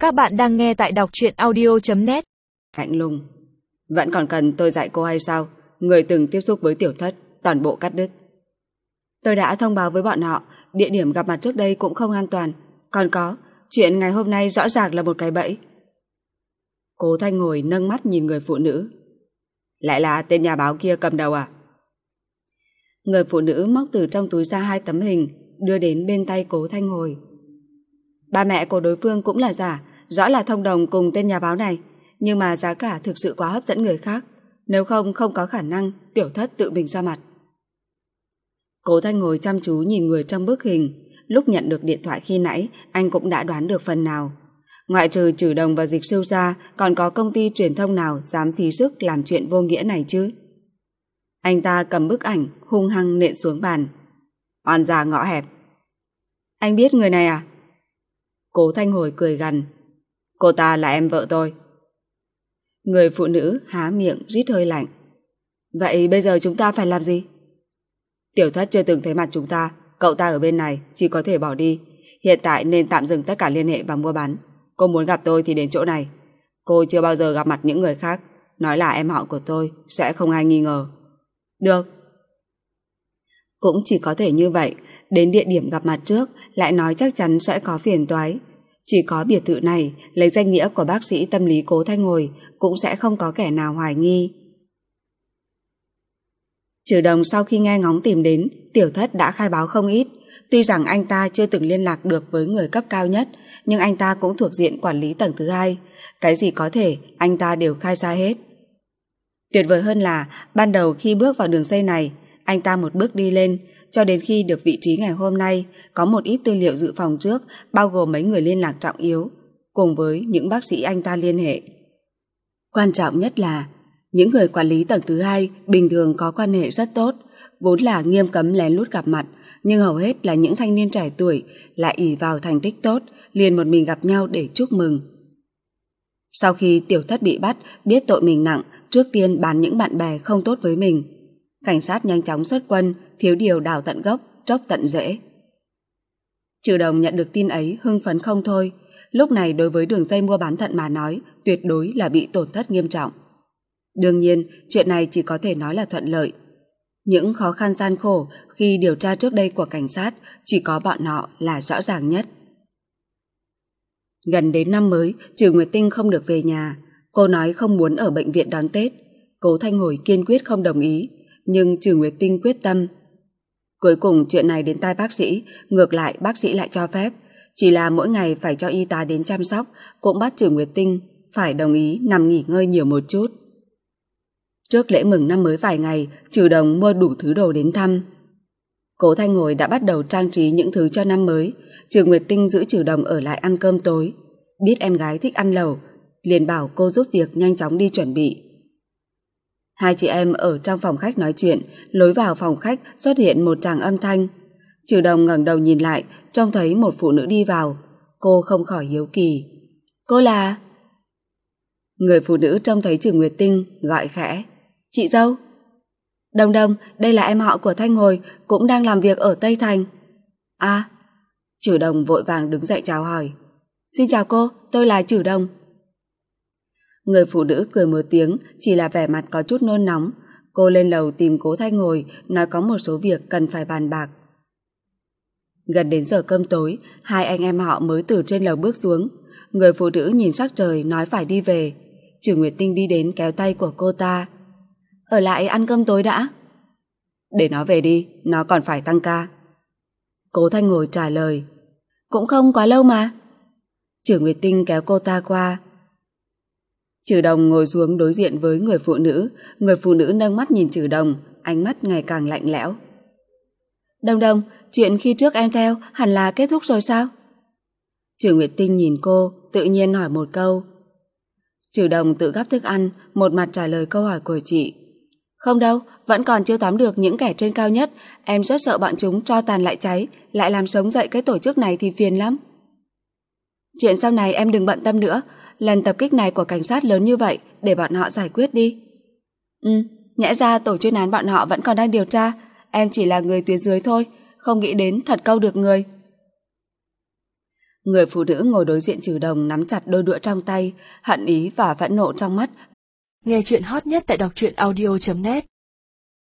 Các bạn đang nghe tại đọc truyện audio.net. Lạnh lùng. Vẫn còn cần tôi dạy cô hay sao? Người từng tiếp xúc với Tiểu Thất toàn bộ cắt đứt. Tôi đã thông báo với bọn họ, địa điểm gặp mặt trước đây cũng không an toàn. Còn có, chuyện ngày hôm nay rõ ràng là một cái bẫy. Cố Thanh ngồi nâng mắt nhìn người phụ nữ. Lại là tên nhà báo kia cầm đầu à? Người phụ nữ móc từ trong túi ra 2 tấm hình, đưa đến bên tay Cố Thanh ngồi. Ba mẹ của đối phương cũng là giả, rõ là thông đồng cùng tên nhà báo này, nhưng mà giá cả thực sự quá hấp dẫn người khác, nếu không có khả năng Tiểu Thất tự mình ra mặt. Cố Thanh ngồi chăm chú nhìn người trong bức hình, lúc nhận được điện thoại khi nãy, anh cũng đã đoán được phần nào. Ngoại trừ Trử Đồng và Dịch Siêu ra, còn có công ty truyền thông nào dám phí sức làm chuyện vô nghĩa này chứ? Anh ta cầm bức ảnh, hung hăng nện xuống bàn. Oan gia ngõ hẹp. Anh biết người này à? Cố Thanh hồi cười gằn. Cô ta là em vợ tôi. Người phụ nữ há miệng rít hơi lạnh. Vậy bây giờ chúng ta phải làm gì? Tiểu Thất chưa từng thấy mặt chúng ta, cậu ta ở bên này, chỉ có thể bỏ đi. Hiện tại nên tạm dừng tất cả liên hệ và mua bán. Cô muốn gặp tôi thì đến chỗ này. Cô chưa bao giờ gặp mặt những người khác, nói là em họ của tôi, sẽ không ai nghi ngờ. Được. Cũng chỉ có thể như vậy, đến địa điểm gặp mặt trước lại nói chắc chắn sẽ có phiền toái. Chỉ có biệt thự này lấy danh nghĩa của bác sĩ tâm lý Cố Thanh ngồi, cũng sẽ không có kẻ nào hoài nghi. Trử Đồng sau khi nghe ngóng tìm đến, Tiểu Thất đã khai báo không ít. Tuy rằng anh ta chưa từng liên lạc được với người cấp cao nhất, nhưng anh ta cũng thuộc diện quản lý tầng thứ 2. Cái gì có thể, anh ta đều khai ra hết. Tuyệt vời hơn là, ban đầu khi bước vào đường dây này, anh ta một bước đi lên, cho đến khi được vị trí ngày hôm nay, có một ít tư liệu dự phòng trước, bao gồm mấy người liên lạc trọng yếu, cùng với những bác sĩ anh ta liên hệ. Quan trọng nhất là, những người quản lý tầng thứ 2 bình thường có quan hệ rất tốt, vốn là nghiêm cấm lén lút gặp mặt, nhưng hầu hết là những thanh niên trẻ tuổi, lại ỷ vào thành tích tốt, liền một mình gặp nhau để chúc mừng. Sau khi Tiểu Thất bị bắt, biết tội mình nặng, trước tiên bán những bạn bè không tốt với mình. Cảnh sát nhanh chóng xuất quân, thiếu điều đào tận gốc, tróc tận rễ. Trử Đồng nhận được tin ấy hưng phấn không thôi. Lúc này đối với đường dây mua bán thận mà nói, tuyệt đối là bị tổn thất nghiêm trọng. Đương nhiên, chuyện này chỉ có thể nói là thuận lợi. Những khó khăn gian khổ khi điều tra trước đây của cảnh sát chỉ có bọn họ là rõ ràng nhất. Gần đến năm mới, Trử Nguyệt Tinh không được về nhà. Cô nói không muốn ở bệnh viện đón Tết. Cố Thanh ngồi kiên quyết không đồng ý, nhưng Trử Nguyệt Tinh quyết tâm. Cuối cùng chuyện này đến tai bác sĩ, ngược lại bác sĩ lại cho phép. Chỉ là mỗi ngày phải cho y tá đến chăm sóc, cũng bắt Trử Nguyệt Tinh phải đồng ý nằm nghỉ ngơi nhiều một chút. Trước lễ mừng năm mới vài ngày, Trử Đồng mua đủ thứ đồ đến thăm. Cố Thanh ngồi đã bắt đầu trang trí những thứ cho năm mới. Trử Nguyệt Tinh giữ Trử Đồng ở lại ăn cơm tối. Biết em gái thích ăn lẩu, liền bảo cô giúp việc nhanh chóng đi chuẩn bị. Hai chị em ở trong phòng khách nói chuyện, lối vào phòng khách xuất hiện một tràng âm thanh. Trử Đồng ngẩng đầu nhìn lại, trông thấy một phụ nữ đi vào. Cô không khỏi hiếu kỳ. Cô là... Người phụ nữ trông thấy Trử Nguyệt Tinh, gọi khẽ. Chị dâu. Đồng Đồng, đây là em họ của Thanh Ngồi, cũng đang làm việc ở Tây Thành. À. Trử Đồng vội vàng đứng dậy chào hỏi. Xin chào cô, tôi là Trử Đồng. Người phụ nữ cười một tiếng, chỉ là vẻ mặt có chút nôn nóng. Cô lên lầu tìm Cố Thanh ngồi, nói có một số việc cần phải bàn bạc. Gần đến giờ cơm tối, hai anh em họ mới từ trên lầu bước xuống. Người phụ nữ nhìn sắc trời nói phải đi về. Trử Nguyệt Tinh đi đến kéo tay của cô ta. Ở lại ăn cơm tối đã. Để nó về đi, nó còn phải tăng ca. Cố Thanh ngồi trả lời. Cũng không quá lâu mà. Trử Nguyệt Tinh kéo cô ta qua. Trử Đồng ngồi xuống đối diện với người phụ nữ. Người phụ nữ nâng mắt nhìn Trử Đồng, ánh mắt ngày càng lạnh lẽo. Đồng Đồng, chuyện khi trước em theo hẳn là kết thúc rồi sao? Trử Nguyệt Tinh nhìn cô, tự nhiên hỏi một câu. Trử Đồng tự gắp thức ăn, một mặt trả lời câu hỏi của chị. Không đâu, vẫn còn chưa tóm được những kẻ trên cao nhất. Em rất sợ bọn chúng cho tàn lại cháy, lại làm sống dậy cái tổ chức này thì phiền lắm. Chuyện sau này em đừng bận tâm nữa. Lần tập kích này của cảnh sát lớn như vậy, để bọn họ giải quyết đi. Nhẽ ra tổ chuyên án bọn họ vẫn còn đang điều tra. Em chỉ là người tuyến dưới thôi, không nghĩ đến thật câu được người. Người phụ nữ ngồi đối diện Trừ Đồng nắm chặt đôi đũa trong tay, hận ý và phẫn nộ trong mắt. Nghe chuyện hot nhất tại đọc truyện audio.net